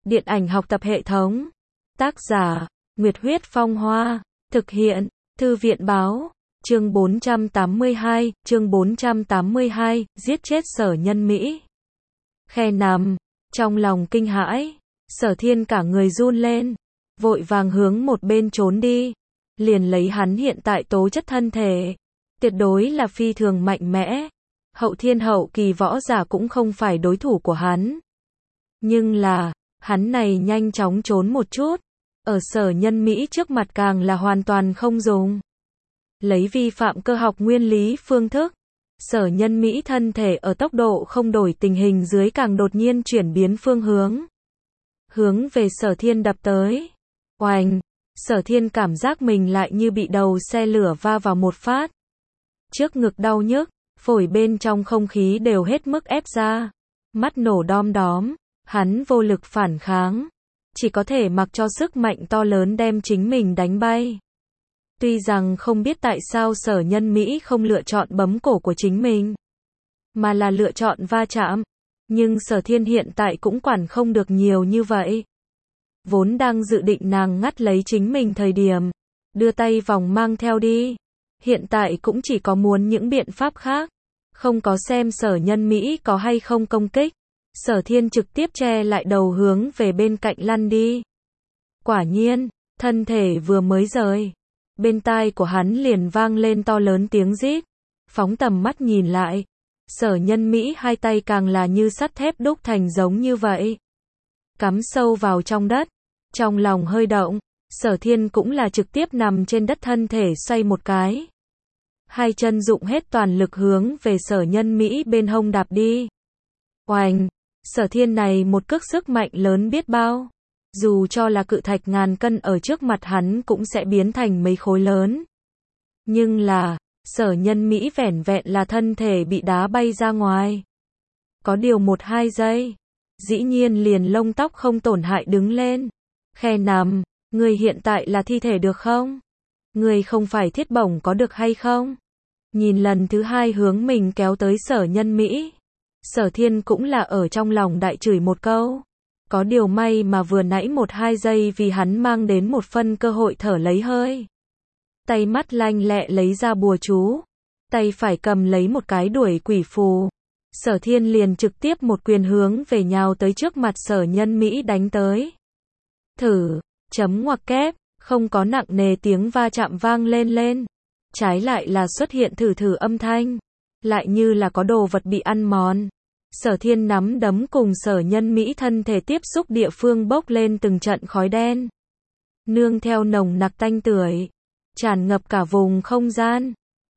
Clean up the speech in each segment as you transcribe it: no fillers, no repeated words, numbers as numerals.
Điện ảnh học tập hệ thống. Tác giả, Nguyệt Huyết Phong Hoa. Thực hiện, Thư viện Báo. Chương 482, giết chết Sở Nhân Mỹ. Khe nằm, trong lòng kinh hãi, Sở Thiên cả người run lên, vội vàng hướng một bên trốn đi. Liền lấy hắn hiện tại tố chất thân thể, tuyệt đối là phi thường mạnh mẽ. Hậu thiên hậu kỳ võ giả cũng không phải đối thủ của hắn. Nhưng là, hắn này nhanh chóng trốn một chút, ở Sở Nhân Mỹ trước mặt càng là hoàn toàn không dùng. Lấy vi phạm cơ học nguyên lý phương thức, Sở Nhân Mỹ thân thể ở tốc độ không đổi tình hình dưới càng đột nhiên chuyển biến phương hướng. Hướng về Sở Thiên đập tới. Oành, Sở Thiên cảm giác mình lại như bị đầu xe lửa va vào một phát. Trước ngực đau nhức, phổi bên trong không khí đều hết mức ép ra. Mắt nổ đom đóm, hắn vô lực phản kháng. Chỉ có thể mặc cho sức mạnh to lớn đem chính mình đánh bay. Tuy rằng không biết tại sao Sở Nhân Mỹ không lựa chọn bấm cổ của chính mình, mà là lựa chọn va chạm. Nhưng Sở Thiên hiện tại cũng quản không được nhiều như vậy. Vốn đang dự định nàng ngắt lấy chính mình thời điểm, đưa tay vòng mang theo đi. Hiện tại cũng chỉ có muốn những biện pháp khác. Không có xem Sở Nhân Mỹ có hay không công kích. Sở Thiên trực tiếp che lại đầu hướng về bên cạnh lăn đi. Quả nhiên, thân thể vừa mới rời, bên tai của hắn liền vang lên to lớn tiếng rít. Phóng tầm mắt nhìn lại, Sở Nhân Mỹ hai tay càng là như sắt thép đúc thành giống như vậy. Cắm sâu vào trong đất, trong lòng hơi động, Sở Thiên cũng là trực tiếp nằm trên đất thân thể xoay một cái. Hai chân dụng hết toàn lực hướng về Sở Nhân Mỹ bên hông đạp đi. Oành, Sở Thiên này một cước sức mạnh lớn biết bao. Dù cho là cự thạch ngàn cân ở trước mặt hắn cũng sẽ biến thành mấy khối lớn. Nhưng là, Sở Nhân Mỹ vẻn vẹn là thân thể bị đá bay ra ngoài. Có điều 1-2 giây, dĩ nhiên liền lông tóc không tổn hại đứng lên. Khe nằm, người hiện tại là thi thể được không? Người không phải thiết bổng có được hay không? Nhìn lần thứ hai hướng mình kéo tới Sở Nhân Mỹ, Sở Thiên cũng là ở trong lòng đại chửi một câu. Có điều may mà vừa nãy 1-2 giây vì hắn mang đến một phân cơ hội thở lấy hơi. Tay mắt lanh lẹ lấy ra bùa chú, tay phải cầm lấy một cái đuổi quỷ phù. Sở Thiên liền trực tiếp một quyền hướng về nhào tới trước mặt Sở Nhân Mỹ đánh tới. Thử, chấm ngoặc kép, không có nặng nề tiếng va chạm vang lên. Trái lại là xuất hiện thử âm thanh, lại như là có đồ vật bị ăn mòn. Sở Thiên nắm đấm cùng Sở Nhân Mỹ thân thể tiếp xúc địa phương bốc lên từng trận khói đen. Nương theo nồng nặc tanh tưởi, tràn ngập cả vùng không gian.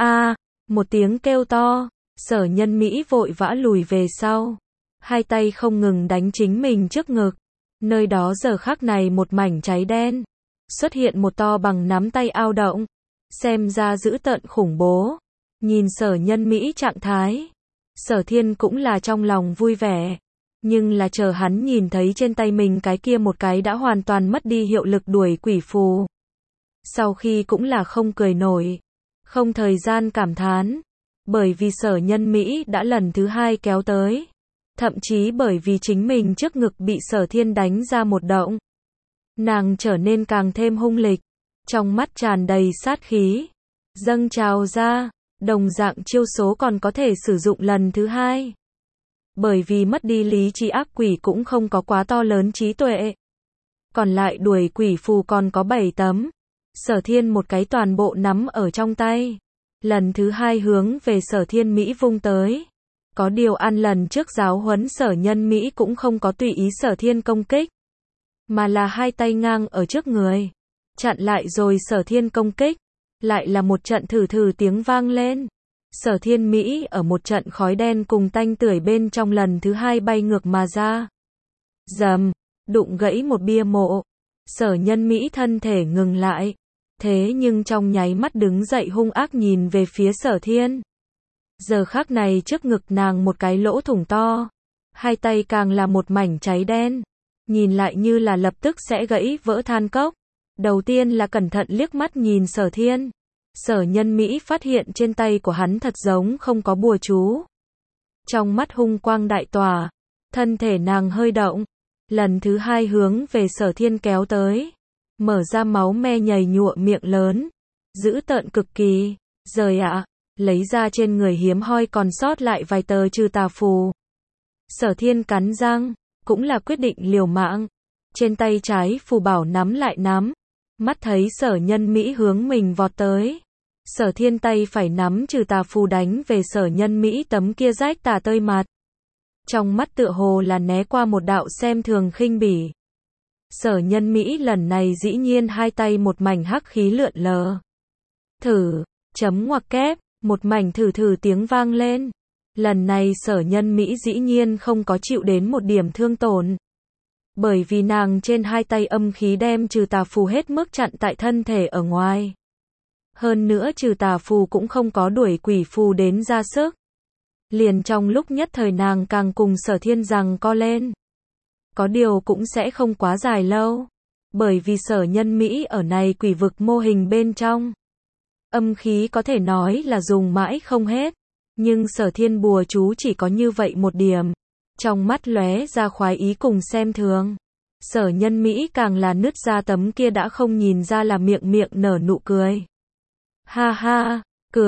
Một tiếng kêu to, Sở Nhân Mỹ vội vã lùi về sau. Hai tay không ngừng đánh chính mình trước ngực. Nơi đó giờ khắc này một mảnh cháy đen. Xuất hiện một to bằng nắm tay ao động. Xem ra dữ tợn khủng bố. Nhìn Sở Nhân Mỹ trạng thái, Sở Thiên cũng là trong lòng vui vẻ. Nhưng là chờ hắn nhìn thấy trên tay mình cái kia một cái đã hoàn toàn mất đi hiệu lực đuổi quỷ phù. Sau khi cũng là không cười nổi, không thời gian cảm thán. Bởi vì Sở Nhân Mỹ đã lần thứ hai kéo tới. Thậm chí bởi vì chính mình trước ngực bị Sở Thiên đánh ra một động. Nàng trở nên càng thêm hung lịch. Trong mắt tràn đầy sát khí. Dâng trào ra. Đồng dạng chiêu số còn có thể sử dụng lần thứ hai. Bởi vì mất đi lý trí ác quỷ cũng không có quá to lớn trí tuệ. Còn lại đuổi quỷ phù còn có 7 tấm. Sở Thiên một cái toàn bộ nắm ở trong tay. Lần thứ hai hướng về Sở Thiên Mỹ vung tới. Có điều ăn lần trước giáo huấn Sở Nhân Mỹ cũng không có tùy ý Sở Thiên công kích. Mà là hai tay ngang ở trước người. Chặn lại rồi Sở Thiên công kích. Lại là một trận thử tiếng vang lên. Sở Thiên Mỹ ở một trận khói đen cùng tanh tưởi bên trong lần thứ hai bay ngược mà ra. Dầm, đụng gãy một bia mộ. Sở Nhân Mỹ thân thể ngừng lại. Thế nhưng trong nháy mắt đứng dậy hung ác nhìn về phía Sở Thiên. Giờ khắc này trước ngực nàng một cái lỗ thủng to. Hai tay càng là một mảnh cháy đen. Nhìn lại như là lập tức sẽ gãy vỡ than cốc. Đầu tiên là cẩn thận liếc mắt nhìn Sở Thiên. Sở Nhân Mỹ phát hiện trên tay của hắn thật giống không có bùa chú. Trong mắt hung quang đại tỏa, thân thể nàng hơi động, lần thứ hai hướng về Sở Thiên kéo tới. Mở ra máu me nhầy nhụa miệng lớn. Dữ tợn cực kỳ. Rời ạ. Lấy ra trên người hiếm hoi còn sót lại vài tờ trừ tà phù. Sở Thiên cắn răng. Cũng là quyết định liều mạng. Trên tay trái phù bảo nắm lại nắm. Mắt thấy Sở Nhân Mỹ hướng mình vọt tới. Sở Thiên tay phải nắm trừ tà phù đánh về Sở Nhân Mỹ tấm kia rách tả tơi mặt. Trong mắt tựa hồ là né qua một đạo xem thường khinh bỉ. Sở Nhân Mỹ lần này dĩ nhiên hai tay một mảnh hắc khí lượn lờ. Thử, chấm ngoặc kép, một mảnh thử thử tiếng vang lên. Lần này Sở Nhân Mỹ dĩ nhiên không có chịu đến một điểm thương tổn. Bởi vì nàng trên hai tay âm khí đem trừ tà phù hết mức chặn tại thân thể ở ngoài. Hơn nữa trừ tà phù cũng không có đuổi quỷ phù đến ra sức. Liền trong lúc nhất thời nàng càng cùng Sở Thiên giằng co lên. Có điều cũng sẽ không quá dài lâu. Bởi vì Sở Nhân Mỹ ở này quỷ vực mô hình bên trong. Âm khí có thể nói là dùng mãi không hết. Nhưng Sở Thiên bùa chú chỉ có như vậy một điểm. Trong mắt lóe ra khoái ý cùng xem thường. Sở Nhân Mỹ càng là nứt ra tấm kia đã không nhìn ra là miệng miệng nở nụ cười. Ha ha,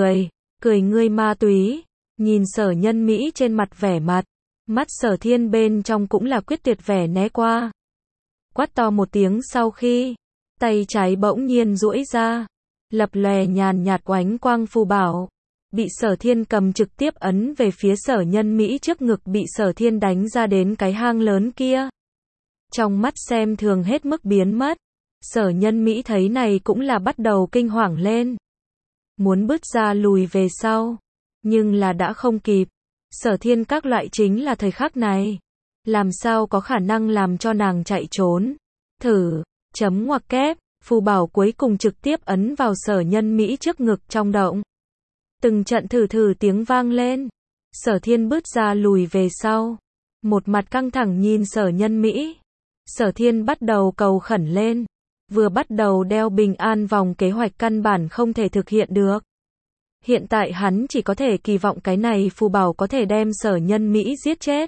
cười ngươi ma túy. Nhìn Sở Nhân Mỹ trên mặt vẻ mặt. Mắt Sở Thiên bên trong cũng là quyết tuyệt vẻ né qua. Quát to một tiếng sau khi. Tay trái bỗng nhiên duỗi ra. Lập lòe nhàn nhạt oánh quang phù bảo. Bị Sở Thiên cầm trực tiếp ấn về phía Sở Nhân Mỹ trước ngực bị Sở Thiên đánh ra đến cái hang lớn kia. Trong mắt xem thường hết mức biến mất. Sở Nhân Mỹ thấy này cũng là bắt đầu kinh hoàng lên. Muốn bứt ra lùi về sau. Nhưng là đã không kịp. Sở Thiên các loại chính là thời khắc này. Làm sao có khả năng làm cho nàng chạy trốn. Thử, chấm ngoặc kép, phù bảo cuối cùng trực tiếp ấn vào Sở Nhân Mỹ trước ngực trong động. Từng trận thử thử tiếng vang lên. Sở Thiên bứt ra lùi về sau. Một mặt căng thẳng nhìn Sở Nhân Mỹ. Sở Thiên bắt đầu cầu khẩn lên. Vừa bắt đầu đeo bình an vòng kế hoạch căn bản không thể thực hiện được. Hiện tại hắn chỉ có thể kỳ vọng cái này phù bảo có thể đem Sở Nhân Mỹ giết chết.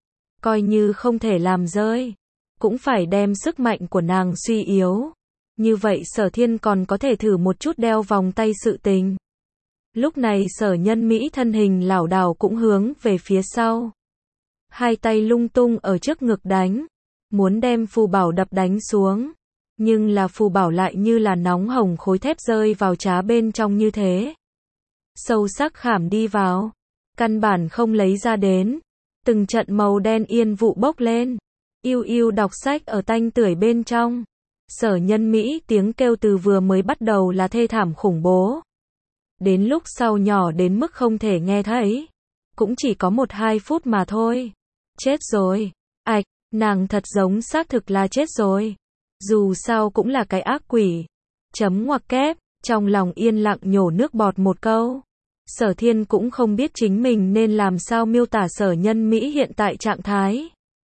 Coi như không thể làm rơi. Cũng phải đem sức mạnh của nàng suy yếu. Như vậy Sở Thiên còn có thể thử một chút đeo vòng tay sự tình. Lúc này Sở Nhân Mỹ thân hình lảo đảo cũng hướng về phía sau. Hai tay lung tung ở trước ngực đánh. Muốn đem phù bảo đập đánh xuống. Nhưng là phù bảo lại như là nóng hồng khối thép rơi vào trá bên trong như thế. Sâu sắc khảm đi vào. Căn bản không lấy ra đến. Từng trận màu đen yên vụ bốc lên. Yêu yêu đọc sách ở tanh tưởi bên trong. Sở Nhân Mỹ tiếng kêu từ vừa mới bắt đầu là thê thảm khủng bố. Đến lúc sau nhỏ đến mức không thể nghe thấy. Cũng chỉ có 1-2 phút mà thôi. Chết rồi. Ạch, nàng thật giống xác thực là chết rồi. Dù sao cũng là cái ác quỷ. Chấm ngoặc kép, trong lòng yên lặng nhổ nước bọt một câu. Sở Thiên cũng không biết chính mình nên làm sao miêu tả Sở Nhân Mỹ hiện tại trạng thái.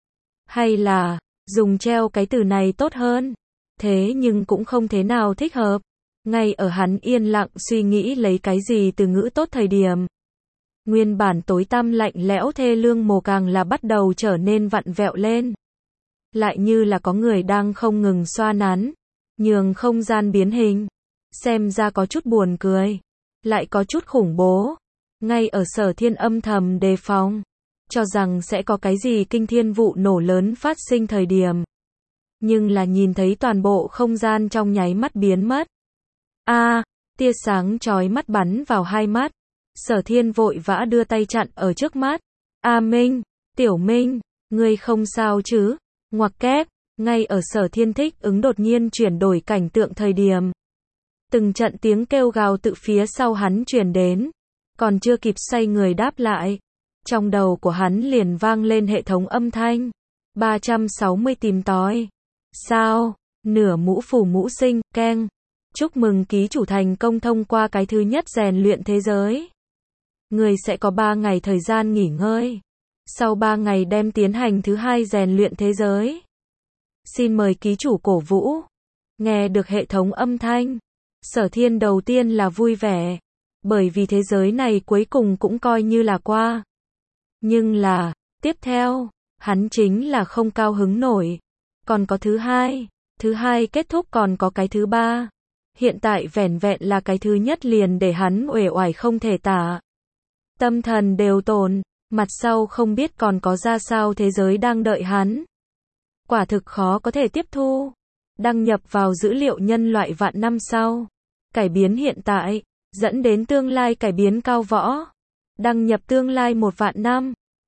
Hay là, dùng treo cái từ này tốt hơn. Thế nhưng cũng không thế nào thích hợp. Ngay ở hắn yên lặng suy nghĩ lấy cái gì từ ngữ tốt thời điểm. Nguyên bản tối tăm lạnh lẽo thê lương mồ càng là bắt đầu trở nên vặn vẹo lên. Lại như là có người đang không ngừng xoa nắn. Nhường không gian biến hình. Xem ra có chút buồn cười. Lại có chút khủng bố. Ngay ở Sở Thiên âm thầm đề phòng. Cho rằng sẽ có cái gì kinh thiên vụ nổ lớn phát sinh thời điểm. Nhưng là nhìn thấy toàn bộ không gian trong nháy mắt biến mất. Tia sáng chói mắt bắn vào hai mắt. Sở Thiên vội vã đưa tay chặn ở trước mắt. Minh, Tiểu Minh, ngươi không sao chứ? Ngoặc kép, ngay ở Sở Thiên thích ứng đột nhiên chuyển đổi cảnh tượng thời điểm. Từng trận tiếng kêu gào từ phía sau hắn truyền đến. Còn chưa kịp xoay người đáp lại. Trong đầu của hắn liền vang lên hệ thống âm thanh. 360 tìm tòi. Sao? Nửa mũ phủ mũ sinh, keng. Chúc mừng ký chủ thành công thông qua cái thứ nhất rèn luyện thế giới. Người sẽ có 3 ngày thời gian nghỉ ngơi. Sau 3 ngày đem tiến hành thứ hai rèn luyện thế giới. Xin mời ký chủ cổ vũ. Nghe được hệ thống âm thanh. Sở Thiên đầu tiên là vui vẻ. Bởi vì thế giới này cuối cùng cũng coi như là qua. Nhưng là, tiếp theo, Hắn chính là không cao hứng nổi. Còn có thứ hai kết thúc còn có cái thứ ba. Hiện tại vẻn vẹn là cái thứ nhất liền để hắn uể oải không thể tả. Tâm thần đều tổn, mặt sau không biết còn có ra sao thế giới đang đợi hắn. Quả thực khó có thể tiếp thu. Đăng nhập vào dữ liệu nhân loại vạn năm sau. Cải biến hiện tại, dẫn đến tương lai cải biến cao võ. Đăng nhập tương lai 1 vạn năm.